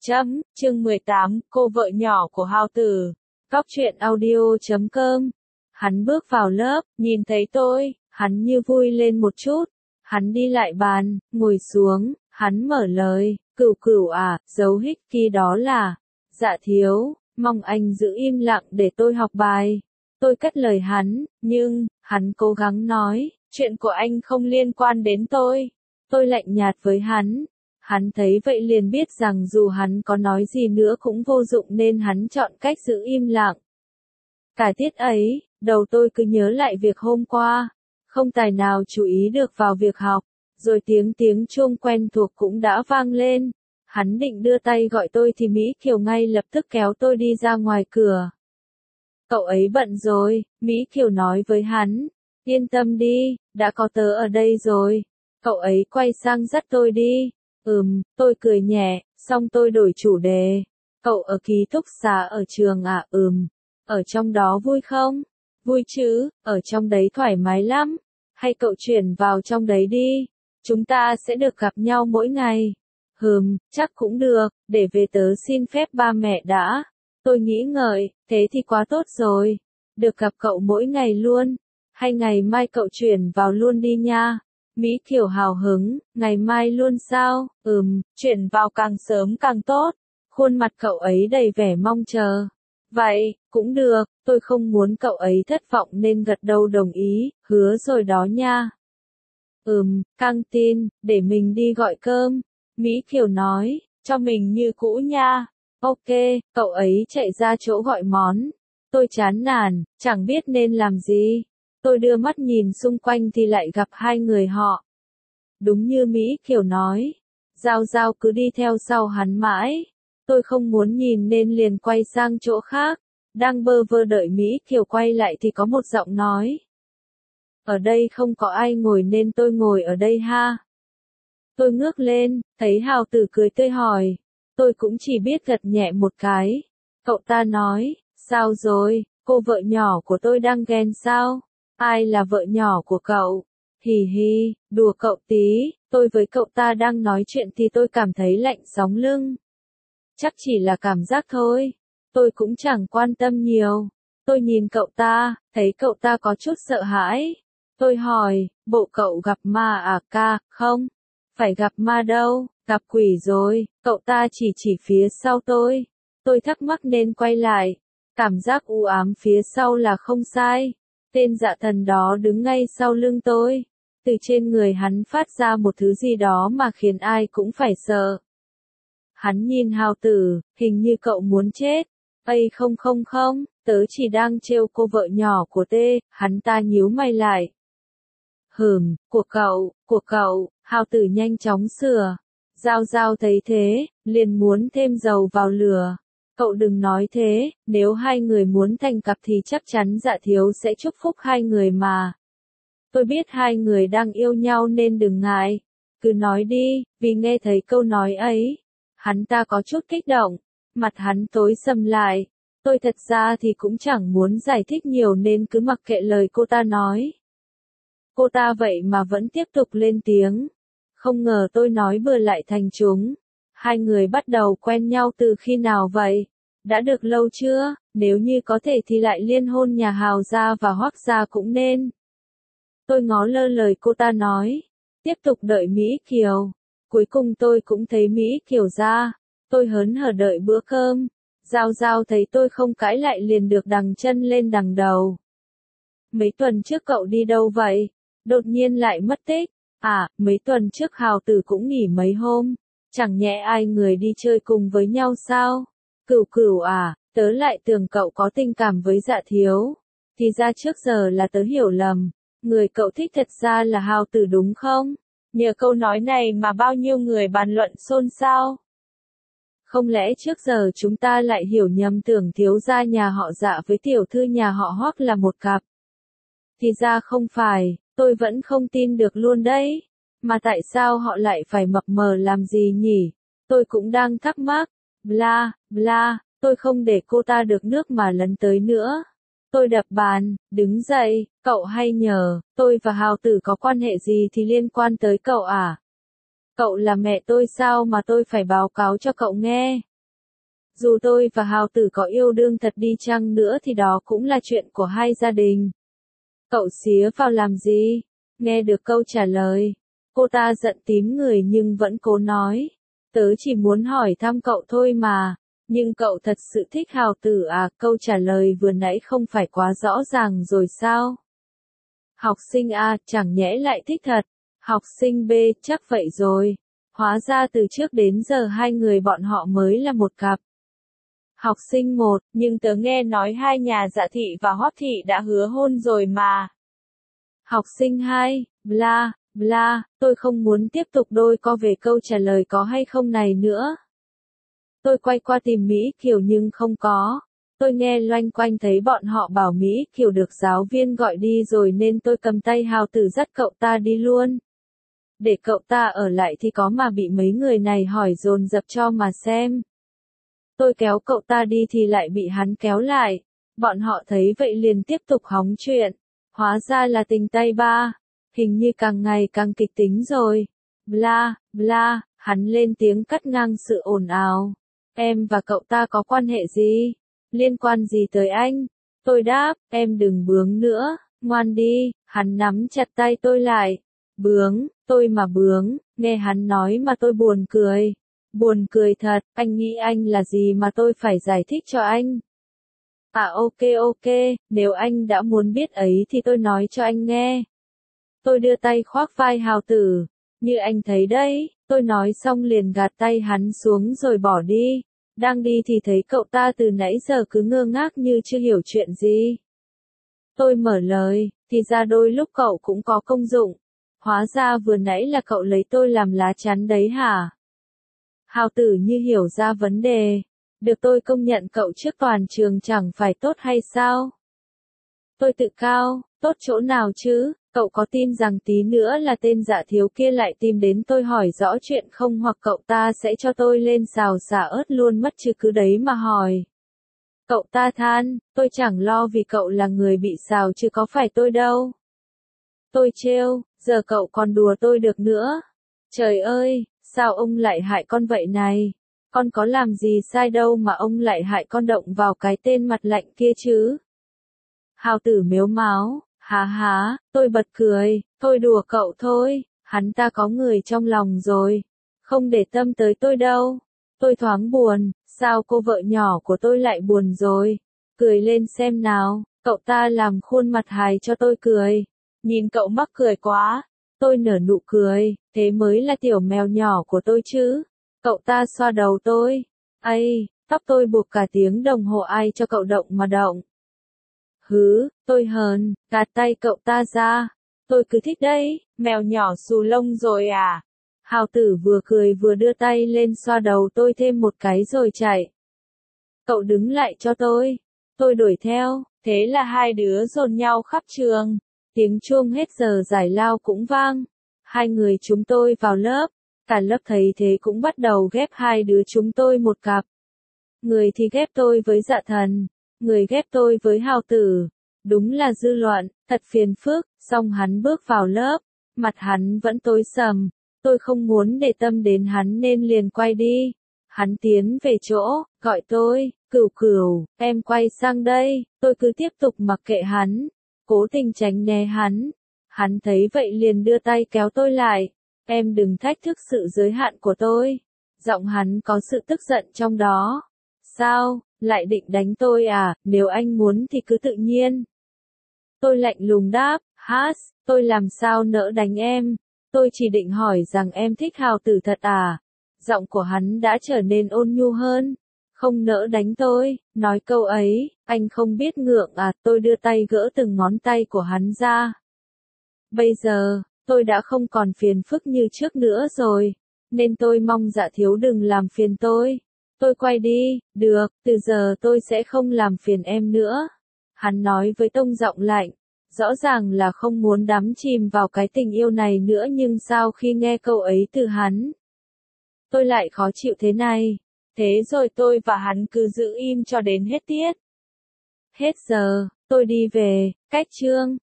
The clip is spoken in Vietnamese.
Chương 18, cô vợ nhỏ của Hào Tử. Góc truyện audio.com. Hắn bước vào lớp, nhìn thấy tôi, hắn như vui lên một chút. Hắn đi lại bàn, ngồi xuống, hắn mở lời, Cửu Cửu à, dấu hích kia đó là, dạ thiếu, mong anh giữ im lặng để tôi học bài. Tôi cất lời hắn, nhưng, hắn cố gắng nói, chuyện của anh không liên quan đến tôi. Tôi lạnh nhạt với hắn. Hắn thấy vậy liền biết rằng dù hắn có nói gì nữa cũng vô dụng nên hắn chọn cách giữ im lặng. Cả tiết ấy, đầu tôi cứ nhớ lại việc hôm qua, không tài nào chú ý được vào việc học, rồi tiếng chuông quen thuộc cũng đã vang lên. Hắn định đưa tay gọi tôi thì Mỹ Kiều ngay lập tức kéo tôi đi ra ngoài cửa. Cậu ấy bận rồi, Mỹ Kiều nói với hắn. Yên tâm đi, đã có tớ ở đây rồi. Cậu ấy quay sang dắt tôi đi. Tôi cười nhẹ, xong tôi đổi chủ đề. Cậu ở ký túc xá ở trường à? Ở trong đó vui không? Vui chứ, ở trong đấy thoải mái lắm. Hay cậu chuyển vào trong đấy đi. Chúng ta sẽ được gặp nhau mỗi ngày. Chắc cũng được, để về tớ xin phép ba mẹ đã. Tôi nghĩ ngợi, thế thì quá tốt rồi. Được gặp cậu mỗi ngày luôn. Hay ngày mai cậu chuyển vào luôn đi nha. Mỹ Kiều hào hứng, ngày mai luôn sao? Chuyển vào càng sớm càng tốt. Khuôn mặt cậu ấy đầy vẻ mong chờ. Vậy, cũng được, tôi không muốn cậu ấy thất vọng nên gật đầu đồng ý, hứa rồi đó nha. Căng tin, để mình đi gọi cơm. Mỹ Kiều nói, cho mình như cũ nha. Ok, cậu ấy chạy ra chỗ gọi món. Tôi chán nản, chẳng biết nên làm gì. Tôi đưa mắt nhìn xung quanh thì lại gặp hai người họ. Đúng như Mỹ Kiều nói. Giao Giao cứ đi theo sau hắn mãi. Tôi không muốn nhìn nên liền quay sang chỗ khác. Đang bơ vơ đợi Mỹ Kiều quay lại thì có một giọng nói. Ở đây không có ai ngồi nên tôi ngồi ở đây ha. Tôi ngước lên, thấy Hào Tử cười tươi hỏi. Tôi cũng chỉ biết gật nhẹ một cái. Cậu ta nói, sao rồi, cô vợ nhỏ của tôi đang ghen sao? Ai là vợ nhỏ của cậu? Hì hì, đùa cậu tí, tôi với cậu ta đang nói chuyện thì tôi cảm thấy lạnh sống lưng. Chắc chỉ là cảm giác thôi. Tôi cũng chẳng quan tâm nhiều. Tôi nhìn cậu ta, thấy cậu ta có chút sợ hãi. Tôi hỏi, bộ cậu gặp ma à ca, không? Phải gặp ma đâu, gặp quỷ rồi, cậu ta chỉ phía sau tôi. Tôi thắc mắc nên quay lại. Cảm giác u ám phía sau là không sai. Tên dạ thần đó đứng ngay sau lưng tôi. Từ trên người hắn phát ra một thứ gì đó mà khiến ai cũng phải sợ. Hắn nhìn Hào Tử, hình như cậu muốn chết. Ây không, tớ chỉ đang trêu cô vợ nhỏ của tê, hắn ta nhíu mày lại. Của cậu, Hào Tử nhanh chóng sửa. Giao Giao thấy thế, liền muốn thêm dầu vào lửa. Cậu đừng nói thế, nếu hai người muốn thành cặp thì chắc chắn dạ thiếu sẽ chúc phúc hai người mà. Tôi biết hai người đang yêu nhau nên đừng ngại. Cứ nói đi, vì nghe thấy câu nói ấy. Hắn ta có chút kích động, mặt hắn tối sầm lại. Tôi thật ra thì cũng chẳng muốn giải thích nhiều nên cứ mặc kệ lời cô ta nói. Cô ta vậy mà vẫn tiếp tục lên tiếng. Không ngờ tôi nói bừa lại thành chúng. Hai người bắt đầu quen nhau từ khi nào vậy? Đã được lâu chưa? Nếu như có thể thì lại liên hôn nhà Hào gia và Hoắc gia cũng nên. Tôi ngó lơ lời cô ta nói. Tiếp tục đợi Mỹ Kiều. Cuối cùng tôi cũng thấy Mỹ Kiều ra. Tôi hớn hở đợi bữa cơm. Giao Giao thấy tôi không cãi lại liền được đằng chân lên đằng đầu. Mấy tuần trước cậu đi đâu vậy? Đột nhiên lại mất tích. À, mấy tuần trước Hào Tử cũng nghỉ mấy hôm. Chẳng nhẽ ai người đi chơi cùng với nhau sao? Cửu Cửu à, tớ lại tưởng cậu có tình cảm với dạ thiếu. Thì ra trước giờ là tớ hiểu lầm. Người cậu thích thật ra là Hào Tử đúng không? Nhờ câu nói này mà bao nhiêu người bàn luận xôn xao. Không lẽ trước giờ chúng ta lại hiểu nhầm tưởng thiếu gia nhà họ Dạ với tiểu thư nhà họ Hoắc là một cặp? Thì ra không phải, tôi vẫn không tin được luôn đấy. Mà tại sao họ lại phải mập mờ làm gì nhỉ? Tôi cũng đang thắc mắc. Bla, bla, tôi không để cô ta được nước mà lấn tới nữa. Tôi đập bàn, đứng dậy, cậu hay nhờ, tôi và Hào Tử có quan hệ gì thì liên quan tới cậu à? Cậu là mẹ tôi sao mà tôi phải báo cáo cho cậu nghe? Dù tôi và Hào Tử có yêu đương thật đi chăng nữa thì đó cũng là chuyện của hai gia đình. Cậu xía vào làm gì? Nghe được câu trả lời, cô ta giận tím người nhưng vẫn cố nói. Tớ chỉ muốn hỏi thăm cậu thôi mà. Nhưng cậu thật sự thích Hào Tử à? Câu trả lời vừa nãy không phải quá rõ ràng rồi sao? Học sinh A chẳng nhẽ lại thích thật. Học sinh B chắc vậy rồi. Hóa ra từ trước đến giờ hai người bọn họ mới là một cặp. Học sinh 1, nhưng tớ nghe nói hai nhà Dạ Thị và Hoắc Thị đã hứa hôn rồi mà. Học sinh 2, bla, bla, tôi không muốn tiếp tục đôi co về câu trả lời có hay không này nữa. Tôi quay qua tìm Mỹ Kiều nhưng không có. Tôi nghe loanh quanh thấy bọn họ bảo Mỹ Kiều được giáo viên gọi đi rồi nên tôi cầm tay Hào Tử dắt cậu ta đi luôn. Để cậu ta ở lại thì có mà bị mấy người này hỏi dồn dập cho mà xem. Tôi kéo cậu ta đi thì lại bị hắn kéo lại. Bọn họ thấy vậy liền tiếp tục hóng chuyện. Hóa ra là tình tay ba. Hình như càng ngày càng kịch tính rồi. Bla, bla, hắn lên tiếng cắt ngang sự ồn ào. Em và cậu ta có quan hệ gì? Liên quan gì tới anh? Tôi đáp, em đừng bướng nữa, ngoan đi. Hắn nắm chặt tay tôi lại. Bướng, tôi mà bướng, nghe hắn nói mà tôi buồn cười. Buồn cười thật, anh nghĩ anh là gì mà tôi phải giải thích cho anh? À ok, nếu anh đã muốn biết ấy thì tôi nói cho anh nghe. Tôi đưa tay khoác vai Hào Tử. Như anh thấy đấy, tôi nói xong liền gạt tay hắn xuống rồi bỏ đi. Đang đi thì thấy cậu ta từ nãy giờ cứ ngơ ngác như chưa hiểu chuyện gì. Tôi mở lời, thì ra đôi lúc cậu cũng có công dụng. Hóa ra vừa nãy là cậu lấy tôi làm lá chắn đấy hả? Hào Tử như hiểu ra vấn đề. Được tôi công nhận cậu trước toàn trường chẳng phải tốt hay sao? Tôi tự cao, tốt chỗ nào chứ? Cậu có tin rằng tí nữa là tên Dạ Thiếu kia lại tìm đến tôi hỏi rõ chuyện không, hoặc cậu ta sẽ cho tôi lên xào xả ớt luôn mất chứ cứ đấy mà hỏi. Cậu ta than, tôi chẳng lo vì cậu là người bị xào chứ có phải tôi đâu. Tôi trêu, giờ cậu còn đùa tôi được nữa. Trời ơi, sao ông lại hại con vậy này? Con có làm gì sai đâu mà ông lại hại con động vào cái tên mặt lạnh kia chứ? Hào Tử mếu máo, há, tôi bật cười, tôi đùa cậu thôi, hắn ta có người trong lòng rồi. Không để tâm tới tôi đâu. Tôi thoáng buồn, sao cô vợ nhỏ của tôi lại buồn rồi? Cười lên xem nào, cậu ta làm khuôn mặt hài cho tôi cười. Nhìn cậu mắc cười quá. Tôi nở nụ cười, thế mới là tiểu mèo nhỏ của tôi chứ. Cậu ta xoa đầu tôi. Ây, tóc tôi buộc cả tiếng đồng hồ ai cho cậu động mà động. Hứ, tôi hờn, gạt tay cậu ta ra. Tôi cứ thích đấy, mèo nhỏ xù lông rồi à? Hào Tử vừa cười vừa đưa tay lên xoa đầu tôi thêm một cái rồi chạy. Cậu đứng lại cho tôi. Tôi đuổi theo, thế là hai đứa dồn nhau khắp trường. Tiếng chuông hết giờ giải lao cũng vang. Hai người chúng tôi vào lớp. Cả lớp thấy thế cũng bắt đầu ghép hai đứa chúng tôi một cặp. Người thì ghép tôi với Dạ Thần, người ghép tôi với Hào Tử. Đúng là dư luận, thật phiền phức. Xong hắn bước vào lớp, mặt hắn vẫn tối sầm. Tôi không muốn để tâm đến hắn nên liền quay đi. Hắn tiến về chỗ, gọi tôi, Cửu Cửu, em quay sang đây. Tôi cứ tiếp tục mặc kệ hắn, cố tình tránh né hắn. Hắn thấy vậy liền đưa tay kéo tôi lại. Em đừng thách thức sự giới hạn của tôi. Giọng hắn có sự tức giận trong đó. Sao, lại định đánh tôi à? Nếu anh muốn thì cứ tự nhiên. Tôi lạnh lùng đáp, hát, tôi làm sao nỡ đánh em. Tôi chỉ định hỏi rằng em thích Hào Tử thật à? Giọng của hắn đã trở nên ôn nhu hơn. Không nỡ đánh tôi, nói câu ấy, anh không biết ngượng à? Tôi đưa tay gỡ từng ngón tay của hắn ra. Bây giờ, tôi đã không còn phiền phức như trước nữa rồi, nên tôi mong Dạ Thiếu đừng làm phiền tôi. Tôi quay đi, được, từ giờ tôi sẽ không làm phiền em nữa. Hắn nói với tông giọng lạnh, rõ ràng là không muốn đắm chìm vào cái tình yêu này nữa nhưng sau khi nghe câu ấy từ hắn, tôi lại khó chịu thế này. Thế rồi tôi và hắn cứ giữ im cho đến hết tiết. Hết giờ, tôi đi về, cách chương.